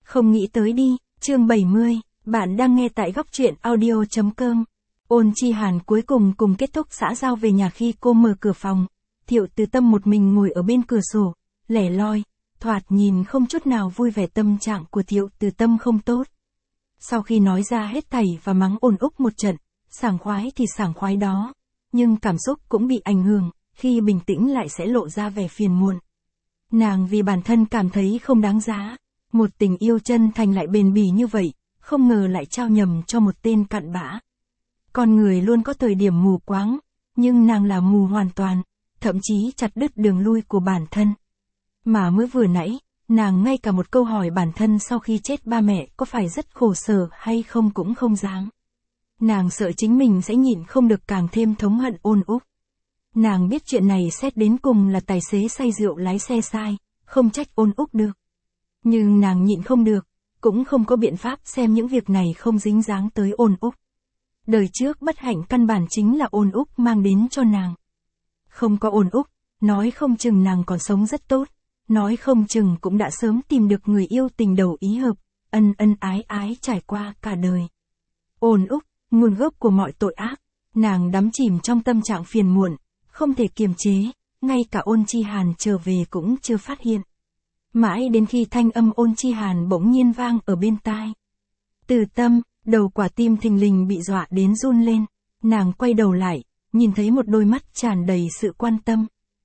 Không nghĩ tới đi, chương 70, bạn đang nghe tại góc truyện audio.com. Ôn Chi Hàn cuối cùng kết thúc xã giao về nhà khi cô mở cửa phòng. Thiệu Từ Tâm một mình ngồi ở bên cửa sổ, lẻ loi, thoạt nhìn không chút nào vui vẻ. Tâm trạng của Thiệu Từ Tâm không tốt. Sau khi nói ra hết thảy và mắng ồn úc một trận, sảng khoái thì sảng khoái đó, nhưng cảm xúc cũng bị ảnh hưởng, khi bình tĩnh lại sẽ lộ ra vẻ phiền muộn. Nàng vì bản thân cảm thấy không đáng giá, một tình yêu chân thành lại bền bỉ như vậy, không ngờ lại trao nhầm cho một tên cặn bã. Con người luôn có thời điểm mù quáng, nhưng nàng là mù hoàn toàn, thậm chí chặt đứt đường lui của bản thân. Mà mới vừa nãy, nàng ngay cả một câu hỏi bản thân sau khi chết ba mẹ có phải rất khổ sở hay không cũng không dám. Nàng sợ chính mình sẽ nhịn không được càng thêm thống hận Ôn Úc. Nàng biết chuyện này xét đến cùng là tài xế say rượu lái xe sai, không trách Ôn Úc được. Nhưng nàng nhịn không được, cũng không có biện pháp xem những việc này không dính dáng tới Ôn Úc. Đời trước bất hạnh căn bản chính là Ôn Úc mang đến cho nàng. Không có Ôn Úc, nói không chừng nàng còn sống rất tốt, nói không chừng cũng đã sớm tìm được người yêu tình đầu ý hợp, ân ân ái ái trải qua cả đời. Ôn Úc, nguồn gốc của mọi tội ác, nàng đắm chìm trong tâm trạng phiền muộn, không thể kiềm chế, ngay cả Ôn Chi Hàn trở về cũng chưa phát hiện. Mãi đến khi thanh âm Ôn Chi Hàn bỗng nhiên vang ở bên tai. Từ Tâm, đầu quả tim thình lình bị dọa đến run lên, nàng quay đầu lại, nhìn thấy một đôi mắt tràn đầy sự quan tâm.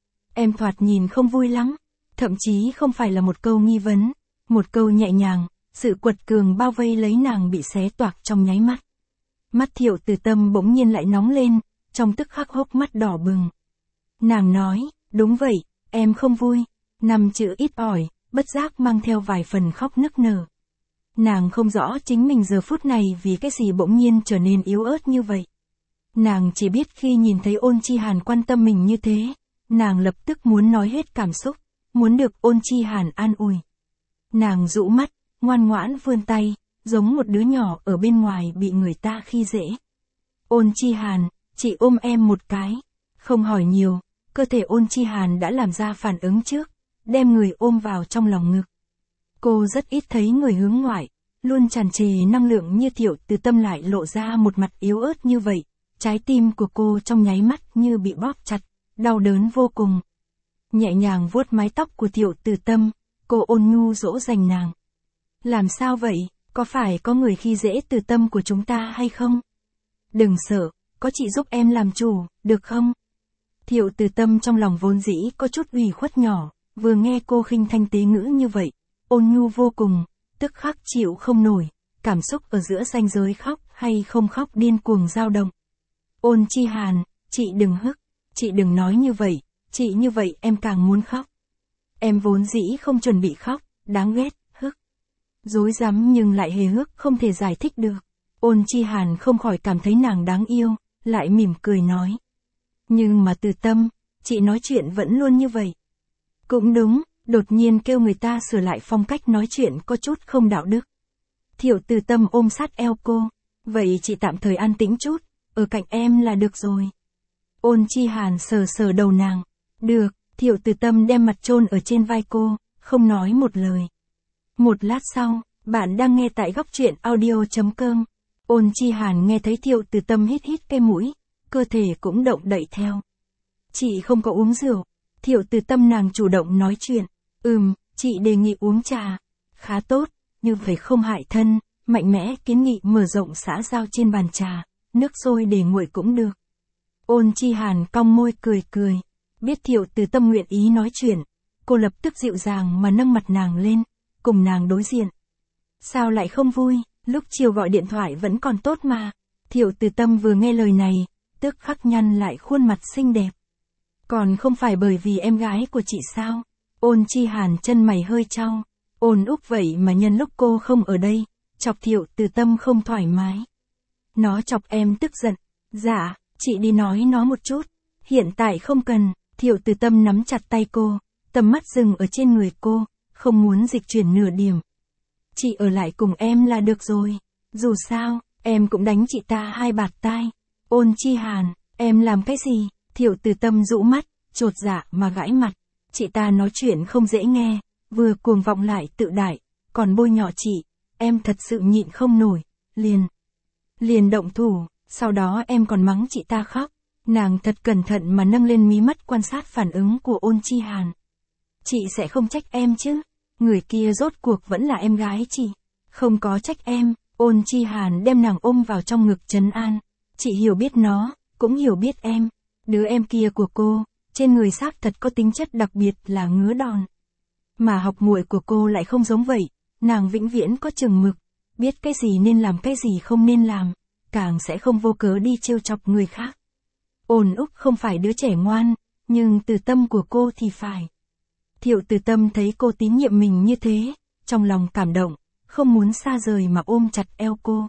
Em thoạt nhìn không vui lắm, thậm chí không phải là một câu nghi vấn, một câu nhẹ nhàng, sự quật cường bao vây lấy nàng bị xé toạc trong nháy mắt. Mắt Thiệu Từ Tâm bỗng nhiên lại nóng lên, trong tức khắc hốc mắt đỏ bừng. Nàng nói, đúng vậy, em không vui, 5 chữ ít ỏi, bất giác mang theo vài phần khóc nức nở. Nàng không rõ chính mình giờ phút này vì cái gì bỗng nhiên trở nên yếu ớt như vậy. Nàng chỉ biết khi nhìn thấy Ôn Chi Hàn quan tâm mình như thế, nàng lập tức muốn nói hết cảm xúc, muốn được Ôn Chi Hàn an ủi. Nàng dụ mắt, ngoan ngoãn vươn tay, giống một đứa nhỏ ở bên ngoài bị người ta khi dễ. Ôn Chi Hàn, chị ôm em một cái. Không hỏi nhiều, cơ thể Ôn Chi Hàn đã làm ra phản ứng trước, đem người ôm vào trong lòng ngực. Cô rất ít thấy người hướng ngoại, luôn tràn trề năng lượng như Thiệu Từ Tâm lại lộ ra một mặt yếu ớt như vậy. Trái tim của cô trong nháy mắt như bị bóp chặt, đau đớn vô cùng. Nhẹ nhàng vuốt mái tóc của Thiệu Từ Tâm, cô ôn nhu dỗ dành nàng. Làm sao vậy, có phải có người khi dễ Từ Tâm của chúng ta hay không? Đừng sợ, có chị giúp em làm chủ, được không? Thiệu Từ Tâm trong lòng vốn dĩ có chút ủy khuất nhỏ, vừa nghe cô khinh thanh tế ngữ như vậy, ôn nhu vô cùng, tức khắc chịu không nổi, cảm xúc ở giữa ranh giới khóc hay không khóc điên cuồng dao động. Ôn Chi Hàn, chị đừng hức, chị đừng nói như vậy, chị như vậy em càng muốn khóc. Em vốn dĩ không chuẩn bị khóc, đáng ghét, hức. Dối rắm nhưng lại hề hước không thể giải thích được. Ôn Chi Hàn không khỏi cảm thấy nàng đáng yêu, lại mỉm cười nói. Nhưng mà Từ Tâm, chị nói chuyện vẫn luôn như vậy. Cũng đúng, đột nhiên kêu người ta sửa lại phong cách nói chuyện có chút không đạo đức. Thiệu Từ Tâm ôm sát eo cô, vậy chị tạm thời an tĩnh chút, ở cạnh em là được rồi. Ôn Chi Hàn sờ sờ đầu nàng. Được, Thiệu Từ Tâm đem mặt chôn ở trên vai cô, không nói một lời. Một lát sau, bạn đang nghe tại góc truyện audio.com. Ôn Chi Hàn nghe thấy Thiệu Từ Tâm hít hít cái mũi, cơ thể cũng động đậy theo. Chị không có uống rượu. Thiệu Từ Tâm nàng chủ động nói chuyện. Chị đề nghị uống trà. Khá tốt, như vậy không hại thân, mạnh mẽ kiến nghị mở rộng xã giao trên bàn trà, nước sôi để nguội cũng được. Ôn Chi Hàn cong môi cười cười. Biết Thiệu Từ Tâm nguyện ý nói chuyện, cô lập tức dịu dàng mà nâng mặt nàng lên, cùng nàng đối diện. Sao lại không vui, lúc chiều gọi điện thoại vẫn còn tốt mà. Thiệu Từ Tâm vừa nghe lời này, tức khắc nhăn lại khuôn mặt xinh đẹp. Còn không phải bởi vì em gái của chị sao? Ôn Chi Hàn chân mày hơi chau. Ôn Úc vậy mà nhân lúc cô không ở đây, chọc Thiệu Từ Tâm không thoải mái. Nó chọc em tức giận. Dạ, chị đi nói nó một chút. Hiện tại không cần. Thiệu Từ Tâm nắm chặt tay cô, tầm mắt dừng ở trên người cô, không muốn dịch chuyển nửa điểm. Chị ở lại cùng em là được rồi. Dù sao, em cũng đánh chị ta 2 bạt tai. Ôn Chi Hàn, em làm cái gì? Thiệu Từ Tâm rũ mắt, chột dạ mà gãi mặt. Chị ta nói chuyện không dễ nghe, vừa cuồng vọng lại tự đại, còn bôi nhọ chị, em thật sự nhịn không nổi, liền động thủ, sau đó em còn mắng chị ta khóc. Nàng thật cẩn thận mà nâng lên mí mắt quan sát phản ứng của Ôn Chi Hàn. Chị sẽ không trách em chứ, người kia rốt cuộc vẫn là em gái chị, không có trách em. Ôn Chi Hàn đem nàng ôm vào trong ngực trấn an. Chị hiểu biết nó, cũng hiểu biết em. Đứa em kia của cô, trên người xác thật có tính chất đặc biệt là ngứa đòn. Mà học muội của cô lại không giống vậy, nàng vĩnh viễn có chừng mực, biết cái gì nên làm cái gì không nên làm, càng sẽ không vô cớ đi trêu chọc người khác. Ôn Úc không phải đứa trẻ ngoan, nhưng từ tâm của cô thì phải. Thiệu Từ Tâm thấy cô tín nhiệm mình như thế, trong lòng cảm động, không muốn xa rời mà ôm chặt eo cô.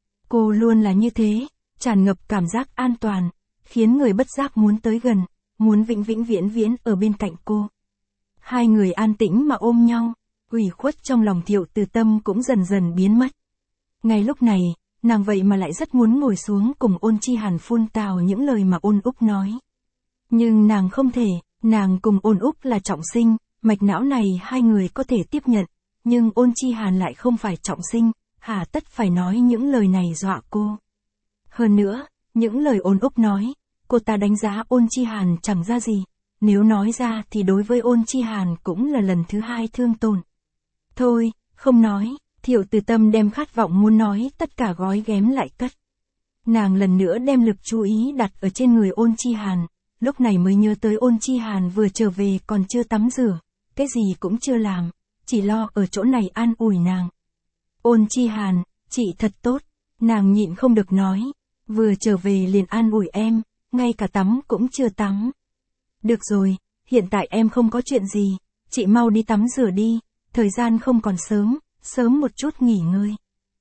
Cô luôn là như thế, tràn ngập cảm giác an toàn, khiến người bất giác muốn tới gần, muốn vĩnh viễn viễn ở bên cạnh cô. Hai người an tĩnh mà ôm nhau, ủy khuất trong lòng Thiệu Từ Tâm cũng dần dần biến mất. Ngay lúc này, nàng vậy mà lại rất muốn ngồi xuống cùng Ôn Chi Hàn phun tào những lời mà Ôn Úc nói. Nhưng nàng không thể, nàng cùng Ôn Úc là trọng sinh, mạch não này hai người có thể tiếp nhận, nhưng Ôn Chi Hàn lại không phải trọng sinh, hà tất phải nói những lời này dọa cô. Hơn nữa, những lời Ôn Úc nói, cô ta đánh giá Ôn Chi Hàn chẳng ra gì, nếu nói ra thì đối với Ôn Chi Hàn cũng là lần thứ hai thương tổn. Thôi, không nói, Thiệu Từ Tâm đem khát vọng muốn nói tất cả gói ghém lại cất. Nàng lần nữa đem lực chú ý đặt ở trên người Ôn Chi Hàn, lúc này mới nhớ tới Ôn Chi Hàn vừa trở về còn chưa tắm rửa, cái gì cũng chưa làm, chỉ lo ở chỗ này an ủi nàng. Ôn Chi Hàn, chị thật tốt, nàng nhịn không được nói, vừa trở về liền an ủi em, ngay cả tắm cũng chưa tắm. Được rồi, hiện tại em không có chuyện gì, chị mau đi tắm rửa đi, thời gian không còn sớm, sớm một chút nghỉ ngơi.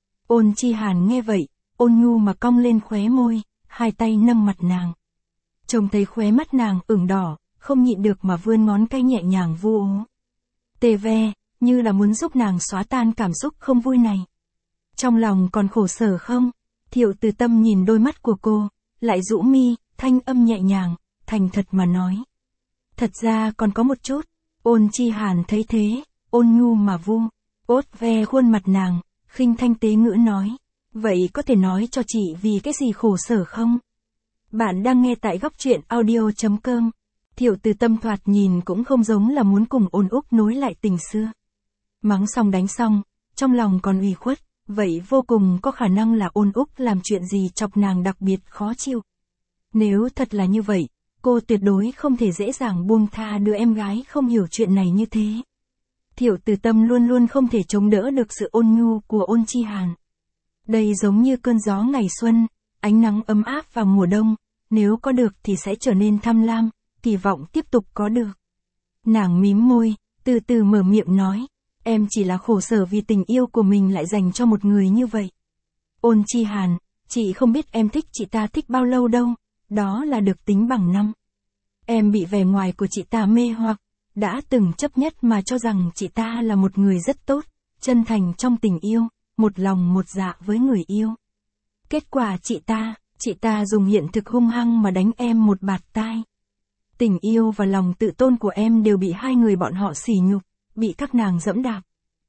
Ôn Chi Hàn nghe vậy, ôn nhu mà cong lên khóe môi, hai tay nâng mặt nàng. Trông thấy khóe mắt nàng ửng đỏ, không nhịn được mà vươn ngón tay nhẹ nhàng vu ố. Tê ve, như là muốn giúp nàng xóa tan cảm xúc không vui này. Trong lòng còn khổ sở không? Thiệu Từ Tâm nhìn đôi mắt của cô, lại rũ mi, thanh âm nhẹ nhàng, thành thật mà nói. Thật ra còn có một chút. Ôn Chi Hàn thấy thế, ôn nhu mà vu ốt ve khuôn mặt nàng, khinh thanh tế ngữ nói. Vậy có thể nói cho chị vì cái gì khổ sở không? Bạn đang nghe tại góc truyện audio.com. Thiệu Từ Tâm thoạt nhìn cũng không giống là muốn cùng Ôn Úc nối lại tình xưa. Mắng xong đánh xong, trong lòng còn ủy khuất, vậy vô cùng có khả năng là Ôn Úc làm chuyện gì chọc nàng đặc biệt khó chịu. Nếu thật là như vậy, cô tuyệt đối không thể dễ dàng buông tha đứa em gái không hiểu chuyện này như thế. Thiệu Từ Tâm luôn luôn không thể chống đỡ được sự ôn nhu của Ôn Chi Hàn. Đây giống như cơn gió ngày xuân, ánh nắng ấm áp vào mùa đông, nếu có được thì sẽ trở nên tham lam, kỳ vọng tiếp tục có được. Nàng mím môi, từ từ mở miệng nói, em chỉ là khổ sở vì tình yêu của mình lại dành cho một người như vậy. Ôn Chi Hàn, chị không biết em thích chị ta thích bao lâu đâu, đó là được tính bằng năm. Em bị vẻ ngoài của chị ta mê hoặc, đã từng chấp nhất mà cho rằng chị ta là một người rất tốt, chân thành trong tình yêu, một lòng một dạ với người yêu. Kết quả chị ta dùng hiện thực hung hăng mà đánh em một bạt tai. Tình yêu và lòng tự tôn của em đều bị hai người bọn họ sỉ nhục, bị các nàng dẫm đạp.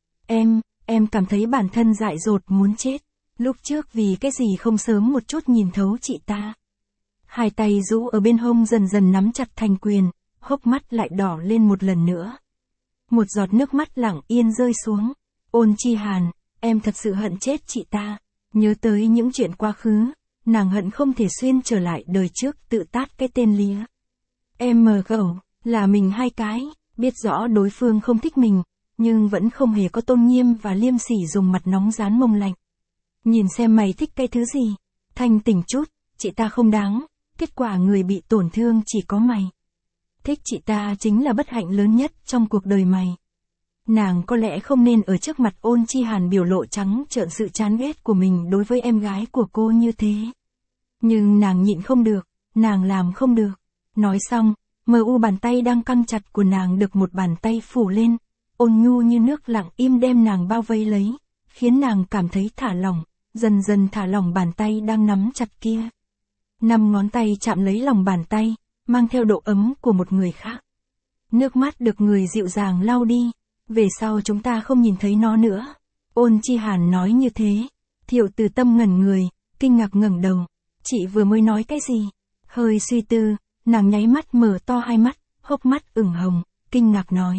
Em cảm thấy bản thân dại dột muốn chết, lúc trước vì cái gì không sớm một chút nhìn thấu chị ta. Hai tay rũ ở bên hông dần dần nắm chặt thành quyền, hốc mắt lại đỏ lên một lần nữa. Một giọt nước mắt lặng yên rơi xuống. Ôn Chi Hàn, em thật sự hận chết chị ta. Nhớ tới những chuyện quá khứ, nàng hận không thể xuyên trở lại đời trước tự tát cái tên lía. Em mờ gầu, là mình hai cái, biết rõ đối phương không thích mình, nhưng vẫn không hề có tôn nghiêm và liêm sỉ dùng mặt nóng rán mông lạnh. Nhìn xem mày thích cái thứ gì, thanh tỉnh chút, chị ta không đáng, kết quả người bị tổn thương chỉ có mày. Thích chị ta chính là bất hạnh lớn nhất trong cuộc đời mày. Nàng có lẽ không nên ở trước mặt Ôn Chi Hàn biểu lộ trắng trợn sự chán ghét của mình đối với em gái của cô như thế. Nhưng nàng nhịn không được, nàng làm không được. Nói xong, bàn tay đang căng chặt của nàng được một bàn tay phủ lên, ôn nhu như nước lặng im đem nàng bao vây lấy, khiến nàng cảm thấy thả lỏng, dần dần thả lỏng bàn tay đang nắm chặt kia. 5 ngón tay chạm lấy lòng bàn tay, mang theo độ ấm của một người khác. Nước mắt được người dịu dàng lau đi, về sau chúng ta không nhìn thấy nó nữa. Ôn Chi Hàn nói như thế. Thiệu Từ Tâm ngẩn người, kinh ngạc ngẩng đầu. Chị vừa mới nói cái gì? Hơi suy tư, nàng nháy mắt mở to hai mắt, hốc mắt ửng hồng, kinh ngạc nói.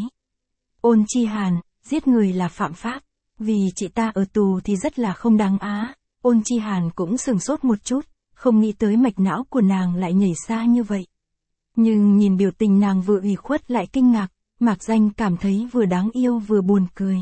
Ôn Chi Hàn, giết người là phạm pháp. Vì chị ta ở tù thì rất là không đáng á. Ôn Chi Hàn cũng sừng sốt một chút, không nghĩ tới mạch não của nàng lại nhảy xa như vậy. Nhưng nhìn biểu tình nàng vừa ủy khuất lại kinh ngạc, Mạc Danh cảm thấy vừa đáng yêu vừa buồn cười.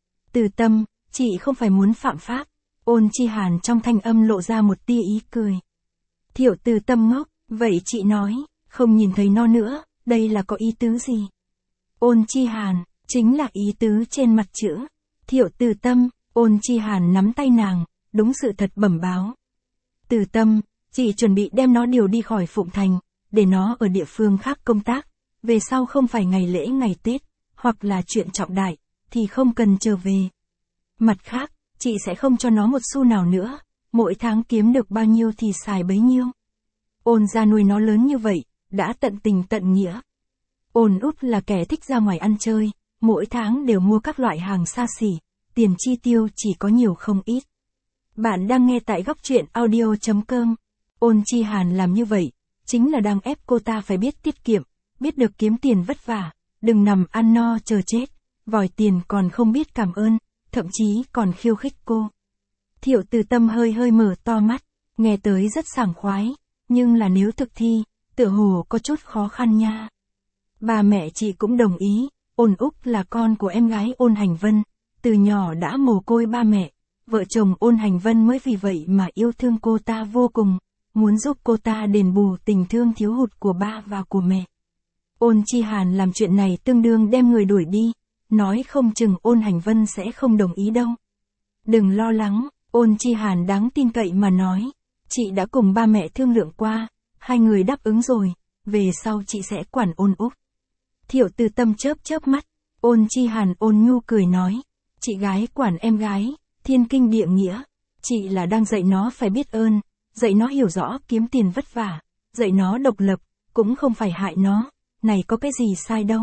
Từ Tâm, chị không phải muốn phạm pháp. Ôn Chi Hàn trong thanh âm lộ ra một tia ý cười. Thiệu Từ Tâm ngốc, vậy chị nói, không nhìn thấy nó nữa, đây là có ý tứ gì? Ôn Chi Hàn, chính là ý tứ trên mặt chữ. Thiệu Từ Tâm, Ôn Chi Hàn nắm tay nàng, đúng sự thật bẩm báo. Từ Tâm, chị chuẩn bị đem nó điều đi khỏi Phụng Thành, để nó ở địa phương khác công tác, về sau không phải ngày lễ ngày Tết, hoặc là chuyện trọng đại, thì không cần trở về. Mặt khác, chị sẽ không cho nó một xu nào nữa, mỗi tháng kiếm được bao nhiêu thì xài bấy nhiêu. Ôn gia nuôi nó lớn như vậy, đã tận tình tận nghĩa. Ôn Út là kẻ thích ra ngoài ăn chơi, mỗi tháng đều mua các loại hàng xa xỉ, tiền chi tiêu chỉ có nhiều không ít. Bạn đang nghe tại góc truyện audio.com. Ôn Chi Hàn làm như vậy, chính là đang ép cô ta phải biết tiết kiệm, biết được kiếm tiền vất vả, đừng nằm ăn no chờ chết, vòi tiền còn không biết cảm ơn, thậm chí còn khiêu khích cô. Thiệu Từ Tâm hơi hơi mở to mắt, nghe tới rất sảng khoái, nhưng là nếu thực thi, tựa hồ có chút khó khăn nha. Ba mẹ chị cũng đồng ý, Ôn Úc là con của em gái Ôn Hành Vân, từ nhỏ đã mồ côi ba mẹ, vợ chồng Ôn Hành Vân mới vì vậy mà yêu thương cô ta vô cùng, muốn giúp cô ta đền bù tình thương thiếu hụt của ba và của mẹ. Ôn Chi Hàn làm chuyện này tương đương đem người đuổi đi, nói không chừng Ôn Hành Vân sẽ không đồng ý đâu. Đừng lo lắng, Ôn Chi Hàn đáng tin cậy mà nói, chị đã cùng ba mẹ thương lượng qua, hai người đáp ứng rồi, về sau chị sẽ quản Ôn Úc. Thiệu Từ Tâm chớp chớp mắt, Ôn Chi Hàn ôn nhu cười nói, chị gái quản em gái, thiên kinh địa nghĩa, chị là đang dạy nó phải biết ơn, dạy nó hiểu rõ kiếm tiền vất vả, dạy nó độc lập, cũng không phải hại nó, này có cái gì sai đâu.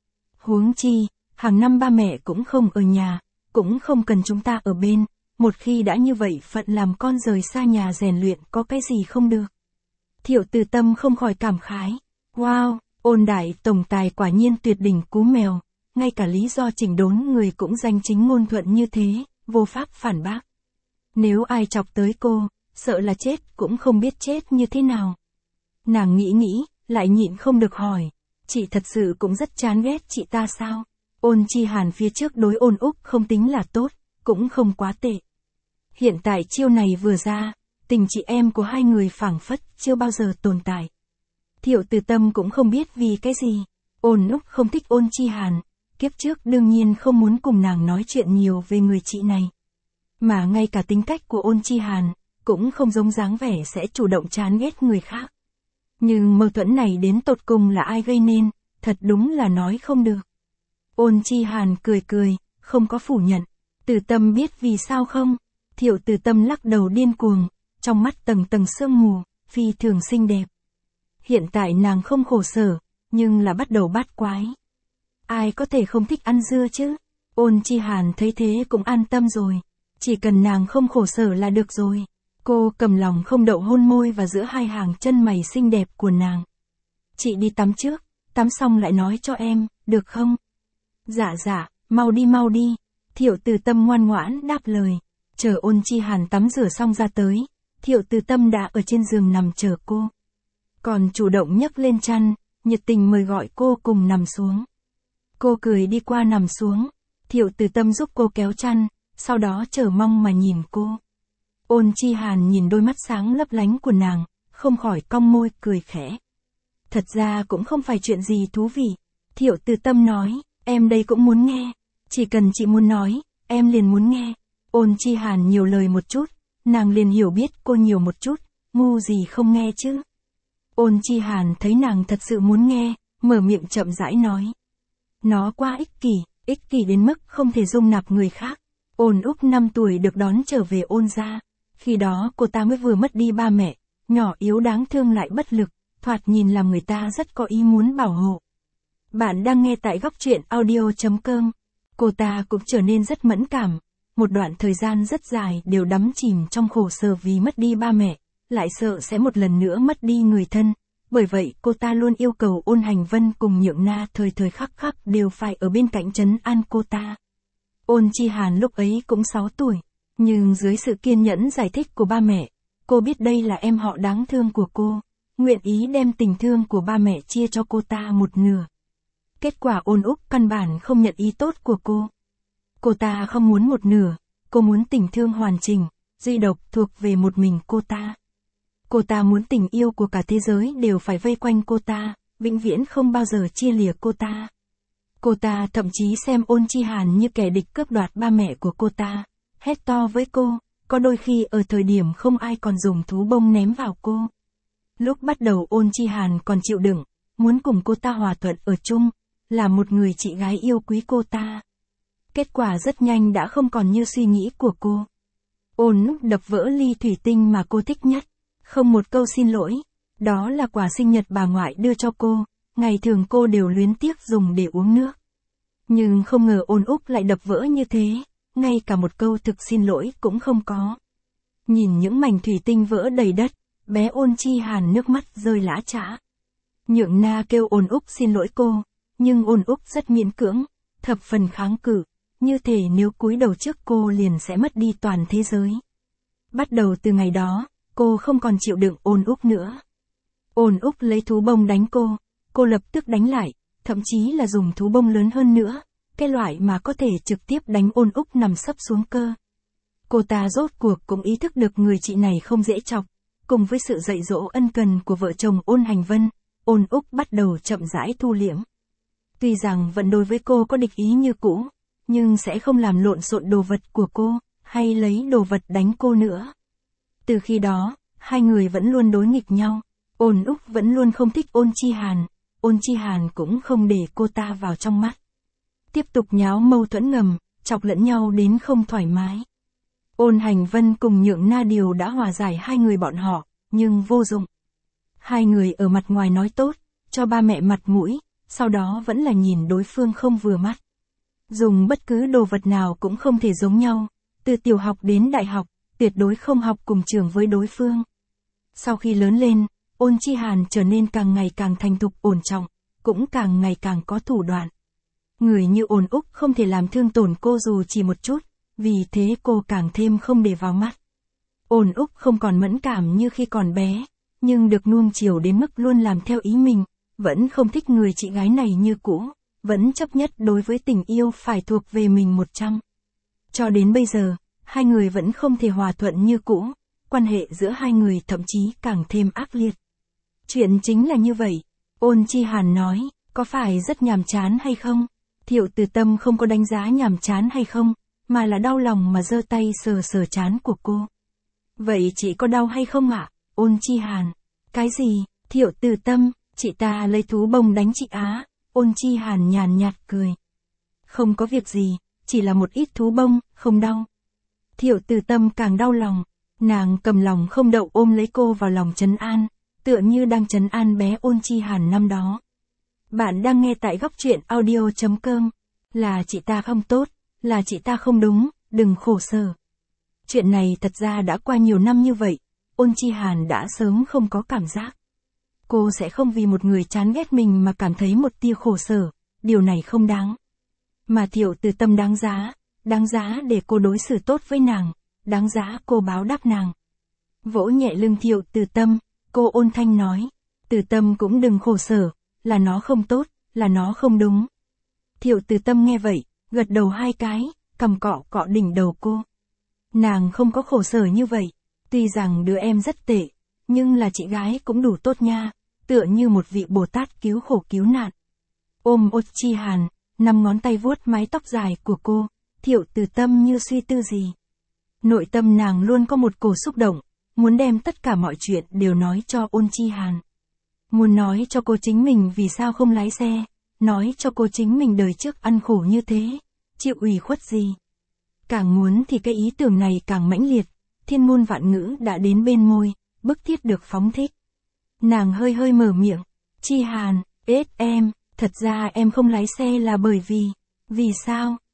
Huống chi, hàng năm ba mẹ cũng không ở nhà, cũng không cần chúng ta ở bên, một khi đã như vậy phận làm con rời xa nhà rèn luyện có cái gì không được. Thiệu Từ Tâm không khỏi cảm khái, wow, Ôn đại tổng tài quả nhiên tuyệt đỉnh cú mèo, ngay cả lý do chỉnh đốn người cũng danh chính ngôn thuận như thế, vô pháp phản bác. Nếu ai chọc tới cô, sợ là chết cũng không biết chết như thế nào. Nàng nghĩ, lại nhịn không được hỏi, chị thật sự cũng rất chán ghét chị ta sao? Ôn Chi Hàn phía trước đối Ôn Úc không tính là tốt, cũng không quá tệ. Hiện tại chiêu này vừa ra, tình chị em của hai người phảng phất chưa bao giờ tồn tại. Thiệu Từ Tâm cũng không biết vì cái gì, Ôn Úc không thích Ôn Chi Hàn, kiếp trước đương nhiên không muốn cùng nàng nói chuyện nhiều về người chị này. Mà ngay cả tính cách của Ôn Chi Hàn, cũng không giống dáng vẻ sẽ chủ động chán ghét người khác. Nhưng mâu thuẫn này đến tột cùng là ai gây nên, thật đúng là nói không được. Ôn Chi Hàn cười, không có phủ nhận. Từ Tâm biết vì sao không? Thiệu Từ Tâm lắc đầu điên cuồng, trong mắt tầng tầng sương mù, phi thường xinh đẹp. Hiện tại nàng không khổ sở, nhưng là bắt đầu bát quái. Ai có thể không thích ăn dưa chứ? Ôn Chi Hàn thấy thế cũng an tâm rồi. Chỉ cần nàng không khổ sở là được rồi. Cô cầm lòng không đậu hôn môi vào giữa hai hàng chân mày xinh đẹp của nàng. Chị đi tắm trước, tắm xong lại nói cho em, được không? Dạ, mau đi. Thiệu Từ Tâm ngoan ngoãn đáp lời. Chờ Ôn Chi Hàn tắm rửa xong ra tới, Thiệu Từ Tâm đã ở trên giường nằm chờ cô. Còn chủ động nhấc lên chăn, nhiệt tình mời gọi cô cùng nằm xuống. Cô cười đi qua nằm xuống, Thiệu Từ Tâm giúp cô kéo chăn, sau đó chờ mong mà nhìn cô. Ôn Chi Hàn nhìn đôi mắt sáng lấp lánh của nàng, không khỏi cong môi cười khẽ. Thật ra cũng không phải chuyện gì thú vị. Thiệu Từ Tâm nói, em đây cũng muốn nghe. Chỉ cần chị muốn nói, em liền muốn nghe. Ôn Chi Hàn nhiều lời một chút, nàng liền hiểu biết cô nhiều một chút, ngu gì không nghe chứ. Ôn Chi Hàn thấy nàng thật sự muốn nghe, mở miệng chậm rãi nói. Nó quá ích kỷ đến mức không thể dung nạp người khác. Ôn Úc 5 tuổi được đón trở về Ôn gia. Khi đó cô ta mới vừa mất đi ba mẹ, nhỏ yếu đáng thương lại bất lực, thoạt nhìn làm người ta rất có ý muốn bảo hộ. Bạn đang nghe tại góc truyện audio.com. Cô ta cũng trở nên rất mẫn cảm, một đoạn thời gian rất dài đều đắm chìm trong khổ sở vì mất đi ba mẹ, lại sợ sẽ một lần nữa mất đi người thân. Bởi vậy cô ta luôn yêu cầu Ôn Hành Vân cùng Nhượng Na thời thời khắc khắc đều phải ở bên cạnh trấn an cô ta. Ôn Chi Hàn lúc ấy cũng 6 tuổi, nhưng dưới sự kiên nhẫn giải thích của ba mẹ, cô biết đây là em họ đáng thương của cô, nguyện ý đem tình thương của ba mẹ chia cho cô ta một nửa. Kết quả Ôn Úc căn bản không nhận ý tốt của cô. Cô ta không muốn một nửa, cô muốn tình thương hoàn chỉnh, duy độc thuộc về một mình cô ta. Cô ta muốn tình yêu của cả thế giới đều phải vây quanh cô ta, vĩnh viễn không bao giờ chia lìa cô ta. Cô ta thậm chí xem Ôn Chi Hàn như kẻ địch cướp đoạt ba mẹ của cô ta, hét to với cô, có đôi khi ở thời điểm không ai còn dùng thú bông ném vào cô. Lúc bắt đầu Ôn Chi Hàn còn chịu đựng, muốn cùng cô ta hòa thuận ở chung, là một người chị gái yêu quý cô ta. Kết quả rất nhanh đã không còn như suy nghĩ của cô. Ôn Úc đập vỡ ly thủy tinh mà cô thích nhất, không một câu xin lỗi, đó là quà sinh nhật bà ngoại đưa cho cô, ngày thường cô đều luyến tiếc dùng để uống nước. Nhưng không ngờ Ôn Úc lại đập vỡ như thế, ngay cả một câu thực xin lỗi cũng không có. Nhìn những mảnh thủy tinh vỡ đầy đất, bé Ôn Chi Hàn nước mắt rơi lã chã. Nhượng Na kêu Ôn Úc xin lỗi cô, nhưng Ôn Úc rất miễn cưỡng, thập phần kháng cự, như thể nếu cúi đầu trước cô liền sẽ mất đi toàn thế giới. Bắt đầu từ ngày đó, cô không còn chịu đựng Ôn Úc nữa. Ôn Úc lấy thú bông đánh cô lập tức đánh lại, thậm chí là dùng thú bông lớn hơn nữa, cái loại mà có thể trực tiếp đánh Ôn Úc nằm sấp xuống cơ. Cô ta rốt cuộc cũng ý thức được người chị này không dễ chọc, cùng với sự dạy dỗ ân cần của vợ chồng Ôn Hành Vân, Ôn Úc bắt đầu chậm rãi thu liễm. Tuy rằng vẫn đối với cô có địch ý như cũ, nhưng sẽ không làm lộn xộn đồ vật của cô, hay lấy đồ vật đánh cô nữa. Từ khi đó, hai người vẫn luôn đối nghịch nhau, Ôn Úc vẫn luôn không thích Ôn Chi Hàn, Ôn Chi Hàn cũng không để cô ta vào trong mắt. Tiếp tục nháo mâu thuẫn ngầm, chọc lẫn nhau đến không thoải mái. Ôn Hành Vân cùng Nhượng Na Điều đã hòa giải hai người bọn họ, nhưng vô dụng. Hai người ở mặt ngoài nói tốt, cho ba mẹ mặt mũi, sau đó vẫn là nhìn đối phương không vừa mắt. Dùng bất cứ đồ vật nào cũng không thể giống nhau, từ tiểu học đến đại học, tuyệt đối không học cùng trường với đối phương. Sau khi lớn lên, Ôn Chi Hàn trở nên càng ngày càng thành thục ổn trọng, cũng càng ngày càng có thủ đoạn. Người như Ôn Úc không thể làm thương tổn cô dù chỉ một chút, vì thế cô càng thêm không để vào mắt. Ôn Úc không còn mẫn cảm như khi còn bé, nhưng được nuông chiều đến mức luôn làm theo ý mình, vẫn không thích người chị gái này như cũ, vẫn chấp nhất đối với tình yêu phải thuộc về mình 100. Cho đến bây giờ, hai người vẫn không thể hòa thuận như cũ, quan hệ giữa hai người thậm chí càng thêm ác liệt. Chuyện chính là như vậy, Ôn Chi Hàn nói, có phải rất nhàm chán hay không? Thiệu Từ Tâm không có đánh giá nhàm chán hay không, mà là đau lòng mà giơ tay sờ sờ trán của cô. Vậy chị có đau hay không ạ? Ôn Chi Hàn. Cái gì? Thiệu Từ Tâm, chị ta lấy thú bông đánh chị á. Ôn Chi Hàn nhàn nhạt cười. Không có việc gì, chỉ là một ít thú bông, không đau. Thiệu Từ Tâm càng đau lòng, nàng cầm lòng không đậu ôm lấy cô vào lòng trấn an, tựa như đang trấn an bé Ôn Chi Hàn năm đó. Bạn đang nghe tại góc truyện audio.com, là chị ta không tốt, là chị ta không đúng, đừng khổ sở. Chuyện này thật ra đã qua nhiều năm như vậy, Ôn Chi Hàn đã sớm không có cảm giác. Cô sẽ không vì một người chán ghét mình mà cảm thấy một tia khổ sở, điều này không đáng. Mà Thiệu Từ Tâm đáng giá để cô đối xử tốt với nàng, đáng giá cô báo đáp nàng. Vỗ nhẹ lưng Thiệu Từ Tâm, cô ôn thanh nói, Từ Tâm cũng đừng khổ sở, là nó không tốt, là nó không đúng. Thiệu Từ Tâm nghe vậy, gật đầu hai cái, cầm cọ cọ đỉnh đầu cô. Nàng không có khổ sở như vậy, tuy rằng đứa em rất tệ, nhưng là chị gái cũng đủ tốt nha, tựa như một vị Bồ Tát cứu khổ cứu nạn. Ôm Ôn Chi Hàn, 5 ngón tay vuốt mái tóc dài của cô, Thiệu Từ Tâm như suy tư gì. Nội tâm nàng luôn có một cổ xúc động, muốn đem tất cả mọi chuyện đều nói cho Ôn Chi Hàn. Muốn nói cho cô chính mình vì sao không lái xe, nói cho cô chính mình đời trước ăn khổ như thế, chịu ủy khuất gì. Càng muốn thì cái ý tưởng này càng mãnh liệt, thiên ngôn vạn ngữ đã đến bên môi, bức thiết được phóng thích. Nàng hơi hơi mở miệng, Chi Hàn, em, thật ra em không lái xe là bởi vì sao,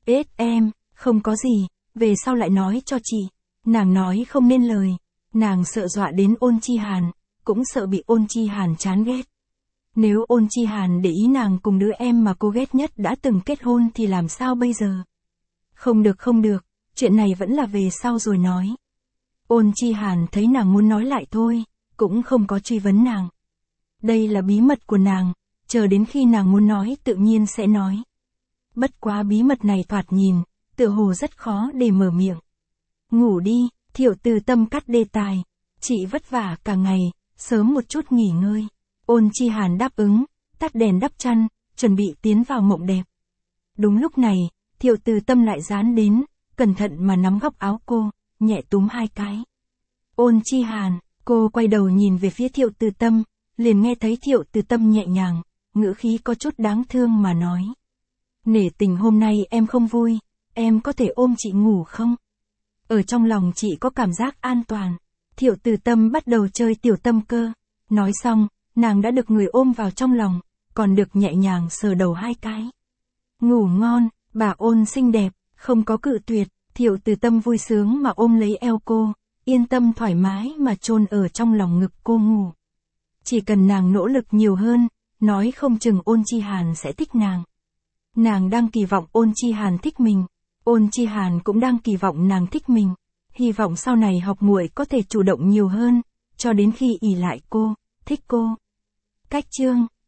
Em, không có gì, về sau lại nói cho chị. Nàng nói không nên lời, nàng sợ dọa đến Ôn Chi Hàn, cũng sợ bị Ôn Chi Hàn chán ghét. Nếu Ôn Chi Hàn để ý nàng cùng đứa em mà cô ghét nhất đã từng kết hôn thì làm sao bây giờ? Không được, chuyện này vẫn là về sau rồi nói. Ôn Chi Hàn thấy nàng muốn nói lại thôi, cũng không có truy vấn nàng. Đây là bí mật của nàng, chờ đến khi nàng muốn nói tự nhiên sẽ nói. Bất quá bí mật này thoạt nhìn, tựa hồ rất khó để mở miệng. Ngủ đi, Thiệu Từ Tâm cắt đề tài. Chị vất vả cả ngày, sớm một chút nghỉ ngơi. Ôn Chi Hàn đáp ứng, tắt đèn đắp chăn, chuẩn bị tiến vào mộng đẹp. Đúng lúc này, Thiệu Từ Tâm lại dán đến, cẩn thận mà nắm góc áo cô, nhẹ túm 2 cái. Ôn Chi Hàn, cô quay đầu nhìn về phía Thiệu Từ Tâm, liền nghe thấy Thiệu Từ Tâm nhẹ nhàng, ngữ khí có chút đáng thương mà nói. Nể tình hôm nay em không vui, em có thể ôm chị ngủ không? Ở trong lòng chị có cảm giác an toàn. Thiệu Từ Tâm bắt đầu chơi tiểu tâm cơ. Nói xong, nàng đã được người ôm vào trong lòng, còn được nhẹ nhàng sờ đầu 2 cái. Ngủ ngon, bà Ôn xinh đẹp, không có cự tuyệt. Thiệu Từ Tâm vui sướng mà ôm lấy eo cô, yên tâm thoải mái mà chôn ở trong lòng ngực cô ngủ. Chỉ cần nàng nỗ lực nhiều hơn, nói không chừng Ôn Chi Hàn sẽ thích nàng. Nàng đang kỳ vọng Ôn Chi Hàn thích mình, Ôn Chi Hàn cũng đang kỳ vọng nàng thích mình, hy vọng sau này học muội có thể chủ động nhiều hơn, cho đến khi ỷ lại cô, thích cô. Cách chương